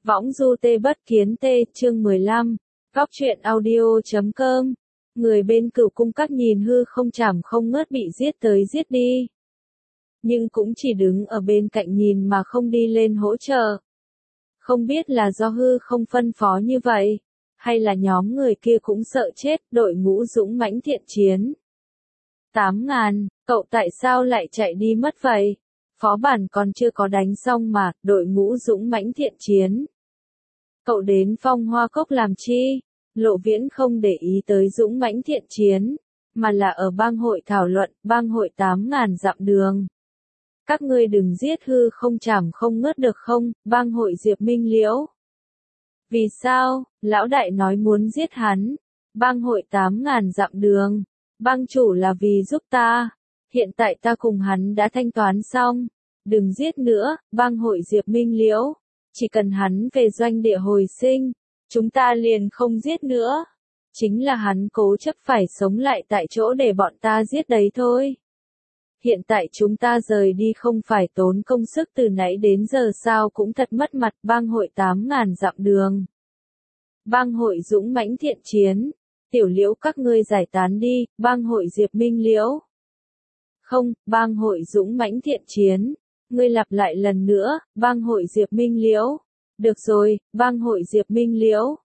Võng du tê bất kiến tê, chương 15, góc truyện audio.com. Người bên Cửu cung các nhìn hư không chảm không ngớt bị giết tới giết đi. Nhưng cũng chỉ đứng ở bên cạnh nhìn mà không đi lên hỗ trợ. Không biết là do hư không phân phó như vậy, hay là nhóm người kia cũng sợ chết, đội ngũ dũng mãnh thiện chiến. 8.000, cậu tại sao lại chạy đi mất vậy? Phó bản còn chưa có đánh xong mà, đội ngũ dũng mãnh thiện chiến. Cậu đến Phong Hoa Cốc làm chi? Lộ Viễn không để ý tới dũng mãnh thiện chiến, mà là ở bang hội thảo luận, bang hội 8.000 dặm đường. Các ngươi đừng giết hư không chảm không ngớt được không, bang hội Diệp Minh Liễu. Vì sao? Lão đại nói muốn giết hắn. Bang hội 8.000 dặm đường. Bang chủ là vì giúp ta. Hiện tại ta cùng hắn đã thanh toán xong. Đừng giết nữa, bang hội Diệp Minh Liễu. Chỉ cần hắn về doanh địa hồi sinh, chúng ta liền không giết nữa. Chính là hắn cố chấp phải sống lại tại chỗ để bọn ta giết đấy thôi. Hiện tại chúng ta rời đi không phải tốn công sức từ nãy đến giờ sao cũng thật mất mặt. Bang hội 8.000 dặm đường. Bang hội dũng mãnh thiện chiến. Tiểu Liễu các ngươi giải tán đi, bang hội Diệp Minh Liễu. Không, bang hội dũng mãnh thiện chiến. Ngươi lặp lại lần nữa, bang hội Diệp Minh Liễu. Được rồi, bang hội Diệp Minh Liễu.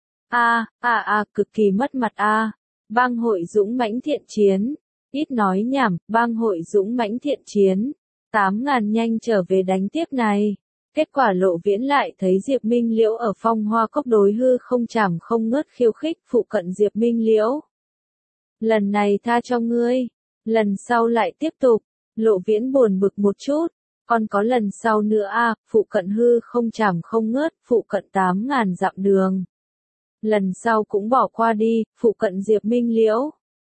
Cực kỳ mất mặt Bang hội dũng mãnh thiện chiến. Ít nói nhảm, bang hội dũng mãnh thiện chiến. 8.000 nhanh trở về đánh tiếp này. Kết quả Lộ Viễn lại thấy Diệp Minh Liễu ở Phong Hoa Cốc đối hư không chảm không ngớt khiêu khích phụ cận Diệp Minh Liễu. Lần này tha cho ngươi. Lần sau lại tiếp tục. Lộ Viễn buồn bực một chút. Còn có lần sau nữa phụ cận hư không chảm không ngớt, phụ cận 8.000 dặm đường. Lần sau cũng bỏ qua đi, phụ cận Diệp Minh Liễu.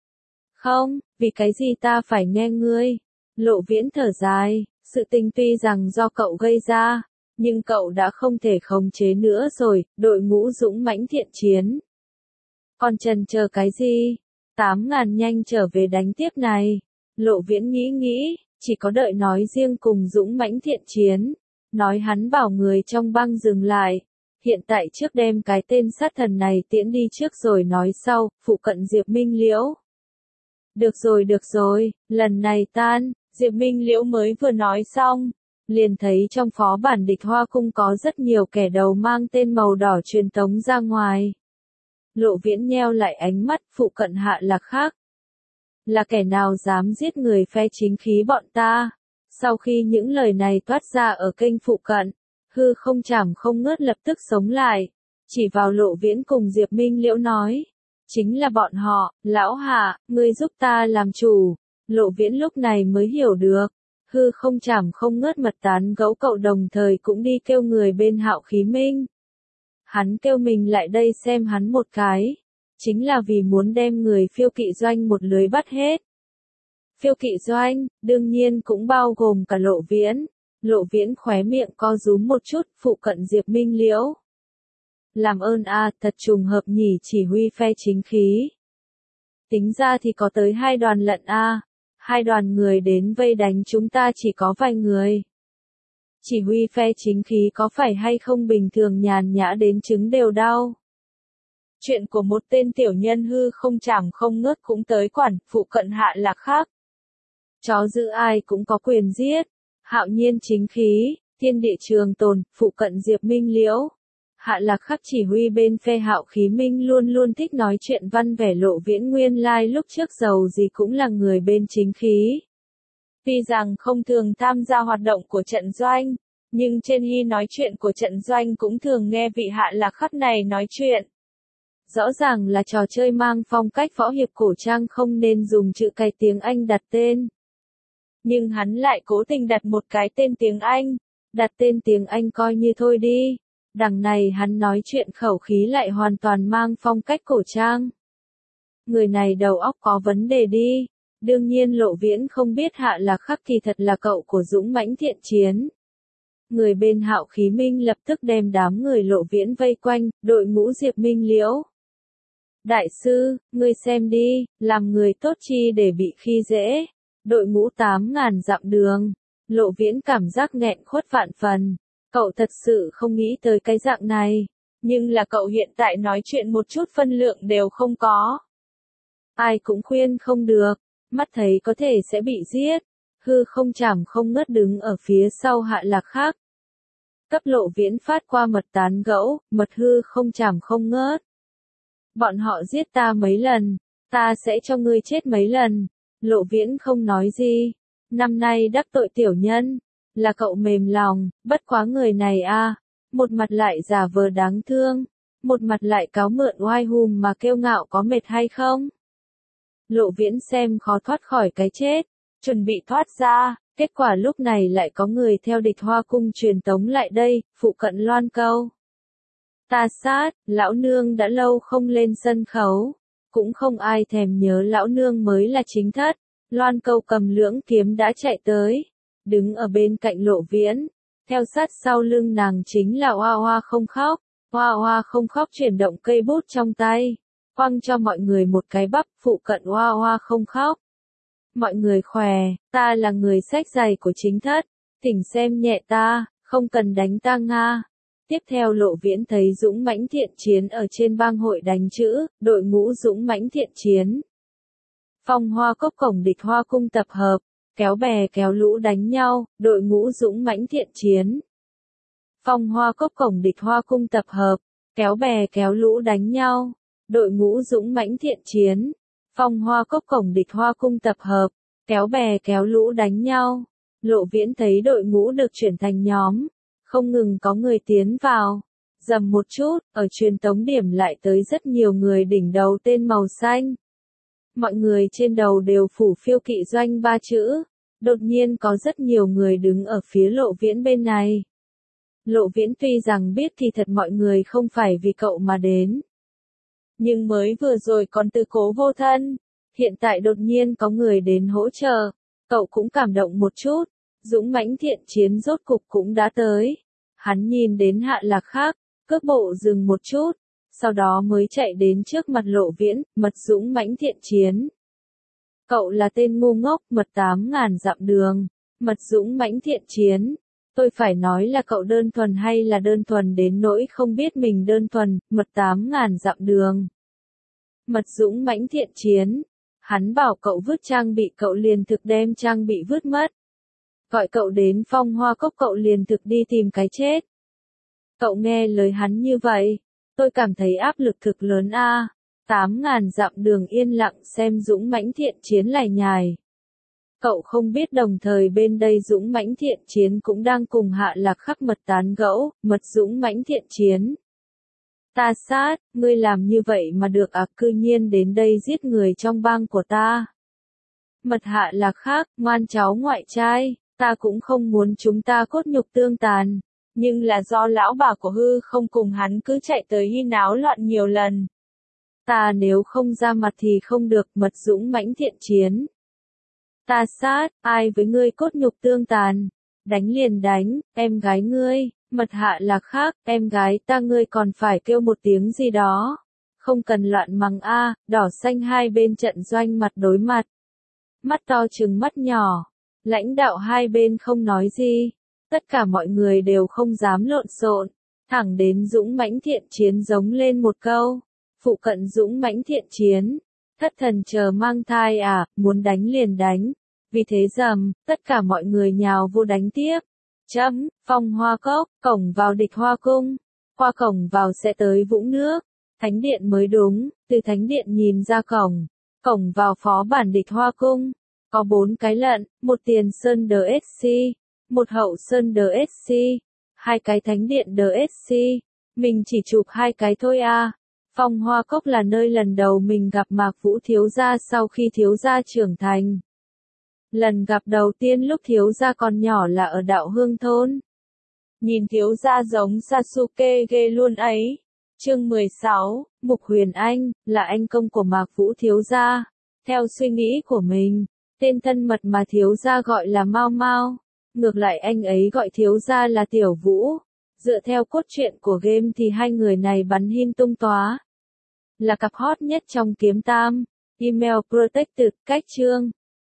Không, vì cái gì ta phải nghe ngươi? Lộ Viễn thở dài, sự tình tuy rằng do cậu gây ra, nhưng cậu đã không thể khống chế nữa rồi, đội ngũ dũng mãnh thiện chiến. Còn chần chờ cái gì? 8.000 nhanh trở về đánh tiếp này. Lộ Viễn nghĩ, chỉ có đợi nói riêng cùng dũng mãnh thiện chiến. Nói hắn bảo người trong bang dừng lại. Hiện tại trước đem cái tên sát thần này tiễn đi trước rồi nói sau, phụ cận Diệp Minh Liễu. Được rồi, lần này tan, Diệp Minh Liễu mới vừa nói xong. Liền thấy trong phó bản địch Hoa Cung có rất nhiều kẻ đầu mang tên màu đỏ truyền tống ra ngoài. Lộ Viễn nheo lại ánh mắt, phụ cận Hạ Lạc khác. Là kẻ nào dám giết người phe chính khí bọn ta? Sau khi những lời này toát ra ở kênh phụ cận, hư không chảm không ngớt lập tức sống lại. Chỉ vào Lộ Viễn cùng Diệp Minh Liễu nói. Chính là bọn họ, lão Hạ, ngươi giúp ta làm chủ. Lộ Viễn lúc này mới hiểu được. Hư không chảm không ngớt mật tán gẫu cậu đồng thời cũng đi kêu người bên Hạo Khí Minh. Hắn kêu mình lại đây xem hắn một cái. Chính là vì muốn đem người phiêu kỵ doanh một lưới bắt hết. Phiêu kỵ doanh, đương nhiên cũng bao gồm cả Lộ Viễn. Lộ Viễn khóe miệng co rúm một chút, phụ cận Diệp Minh Liễu. Làm ơn thật trùng hợp nhỉ, chỉ huy phe chính khí. Tính ra thì có tới 2 đoàn lận 2 đoàn người đến vây đánh chúng ta chỉ có vài người. Chỉ huy phe chính khí có phải hay không bình thường nhàn nhã đến chứng đều đau. Chuyện của một tên tiểu nhân hư không chảm không ngớt cũng tới quản, phụ cận Hạ Lạc khác. Chó giữ ai cũng có quyền giết. Hạo Nhiên chính khí, Thiên Địa Trường Tồn, phụ cận Diệp Minh Liễu. Hạ Lạc khắc chỉ huy bên phe Hạo Khí Minh luôn luôn thích nói chuyện văn vẻ. Lộ Viễn nguyên lai lúc trước giàu gì cũng là người bên chính khí. Tuy rằng không thường tham gia hoạt động của trận doanh, nhưng trên hy nói chuyện của trận doanh cũng thường nghe vị Hạ Lạc khắc này nói chuyện. Rõ ràng là trò chơi mang phong cách võ hiệp cổ trang không nên dùng chữ cái tiếng Anh đặt tên. Nhưng hắn lại cố tình đặt một cái tên tiếng Anh. Đặt tên tiếng Anh coi như thôi đi. Đằng này hắn nói chuyện khẩu khí lại hoàn toàn mang phong cách cổ trang. Người này đầu óc có vấn đề đi. Đương nhiên Lộ Viễn không biết Hạ Lạc khắc thì thật là cậu của dũng mãnh thiện chiến. Người bên Hạo Khí Minh lập tức đem đám người Lộ Viễn vây quanh, đội ngũ Diệp Minh Liễu. Đại sư, ngươi xem đi, làm người tốt chi để bị khi dễ. Đội ngũ 8.000 dặm đường. Lộ Viễn cảm giác nghẹn khuất vạn phần. Cậu thật sự không nghĩ tới cái dạng này, nhưng là cậu hiện tại nói chuyện một chút phân lượng đều không có. Ai cũng khuyên không được, mắt thấy có thể sẽ bị giết, hư không chảm không ngớt đứng ở phía sau Hạ Lạc Khắc. Cấp Lộ Viễn phát qua mật tán gẫu, mật hư không chảm không ngớt. Bọn họ giết ta mấy lần, ta sẽ cho ngươi chết mấy lần. Lộ Viễn không nói gì, năm nay đắc tội tiểu nhân, là cậu mềm lòng, bất quá người này a, một mặt lại giả vờ đáng thương, một mặt lại cáo mượn oai hùm mà kiêu ngạo có mệt hay không? Lộ Viễn xem khó thoát khỏi cái chết, chuẩn bị thoát ra, kết quả lúc này lại có người theo địch Hoa cung truyền tống lại đây, phụ cận Loan Câu. Ta sát, lão nương đã lâu không lên sân khấu, cũng không ai thèm nhớ lão nương mới là chính thất. Loan Câu cầm lưỡng kiếm đã chạy tới, đứng ở bên cạnh Lộ Viễn, theo sát sau lưng nàng chính là Hoa Hoa không khóc. Hoa Hoa không khóc chuyển động cây bút trong tay, quăng cho mọi người một cái bắp, phụ cận Hoa Hoa không khóc. Mọi người khỏe, ta là người xách giày của chính thất, thỉnh xem nhẹ ta, không cần đánh ta Nga. Tiếp theo Lộ Viễn thấy dũng mãnh thiện chiến ở trên bang hội đánh chữ, đội ngũ dũng mãnh thiện chiến. Phong Hoa Cốc cổng địch Hoa cung tập hợp, kéo bè kéo lũ đánh nhau, đội ngũ dũng mãnh thiện chiến. Phong Hoa Cốc cổng địch Hoa cung tập hợp, kéo bè kéo lũ đánh nhau, đội ngũ dũng mãnh thiện chiến. Phong Hoa Cốc cổng địch Hoa cung tập hợp, kéo bè kéo lũ đánh nhau. Lộ Viễn thấy đội ngũ được chuyển thành nhóm, không ngừng có người tiến vào. Dầm một chút, ở truyền tống điểm lại tới rất nhiều người đỉnh đầu tên màu xanh. Mọi người trên đầu đều phủ phiêu kỵ doanh 3 chữ. Đột nhiên có rất nhiều người đứng ở phía Lộ Viễn bên này. Lộ Viễn tuy rằng biết thì thật mọi người không phải vì cậu mà đến. Nhưng mới vừa rồi còn tư cố vô thân, hiện tại đột nhiên có người đến hỗ trợ, cậu cũng cảm động một chút, dũng mãnh thiện chiến rốt cục cũng đã tới. Hắn nhìn đến Hạ Lạc Khắc, cước bộ dừng một chút, sau đó mới chạy đến trước mặt Lộ Viễn, mật dũng mãnh thiện chiến. Cậu là tên ngu ngốc, mật 8.000 dặm đường, mật dũng mãnh thiện chiến. Tôi phải nói là cậu đơn thuần hay là đơn thuần đến nỗi không biết mình đơn thuần, mật 8.000 dặm đường. Mật dũng mãnh thiện chiến. Hắn bảo cậu vứt trang bị cậu liền thực đem trang bị vứt mất. Gọi cậu đến Phong Hoa Cốc cậu liền thực đi tìm cái chết. Cậu nghe lời hắn như vậy, tôi cảm thấy áp lực thực lớn a. 8.000 dặm đường yên lặng xem dũng mãnh thiện chiến lải nhải. Cậu không biết đồng thời bên đây dũng mãnh thiện chiến cũng đang cùng Hạ Lạc Khắc mật tán gẫu, mật dũng mãnh thiện chiến. Ta sát, ngươi làm như vậy mà được à, cư nhiên đến đây giết người trong bang của ta. Mật Hạ Lạc Khắc, ngoan cháu ngoại trai, ta cũng không muốn chúng ta cốt nhục tương tàn, nhưng là do lão bà của hư không cùng hắn cứ chạy tới hy náo loạn nhiều lần. Ta nếu không ra mặt thì không được, mật dũng mãnh thiện chiến. Ta sát, ai với ngươi cốt nhục tương tàn, đánh liền đánh, em gái ngươi, mật Hạ Lạc Khắc, em gái ta ngươi còn phải kêu một tiếng gì đó. Không cần loạn mắng a, đỏ xanh hai bên trận doanh mặt đối mặt. Mắt to trừng mắt nhỏ, lãnh đạo hai bên không nói gì, tất cả mọi người đều không dám lộn xộn, thẳng đến dũng mãnh thiện chiến giống lên một câu. Phụ cận dũng mãnh thiện chiến, thất thần chờ mang thai à, muốn đánh liền đánh. Vì thế dầm, tất cả mọi người nhào vô đánh tiếp. Phong Hoa Cốc, cổng vào địch Hoa cung. Qua cổng vào sẽ tới vũng nước. Thánh điện mới đúng, từ thánh điện nhìn ra cổng. Cổng vào phó bản địch Hoa cung. Có 4 cái lận, một tiền sơn DSC, một hậu sơn DSC, 2 cái thánh điện DSC. Mình chỉ chụp 2 cái thôi à. Phong Hoa Cốc là nơi lần đầu mình gặp Mạc Vũ thiếu gia sau khi thiếu gia trưởng thành. Lần gặp đầu tiên lúc thiếu gia còn nhỏ là ở đạo hương thôn. Nhìn thiếu gia giống Sasuke ghê luôn ấy. Chương 16, Mục Huyền Anh, là anh công của Mạc Vũ thiếu gia. Theo suy nghĩ của mình, tên thân mật mà thiếu gia gọi là Mao Mao. Ngược lại anh ấy gọi thiếu gia là Tiểu Vũ. Dựa theo cốt truyện của game thì hai người này bắn hin tung tóa. Là cặp hot nhất trong kiếm tam. Email Protected, cách chương.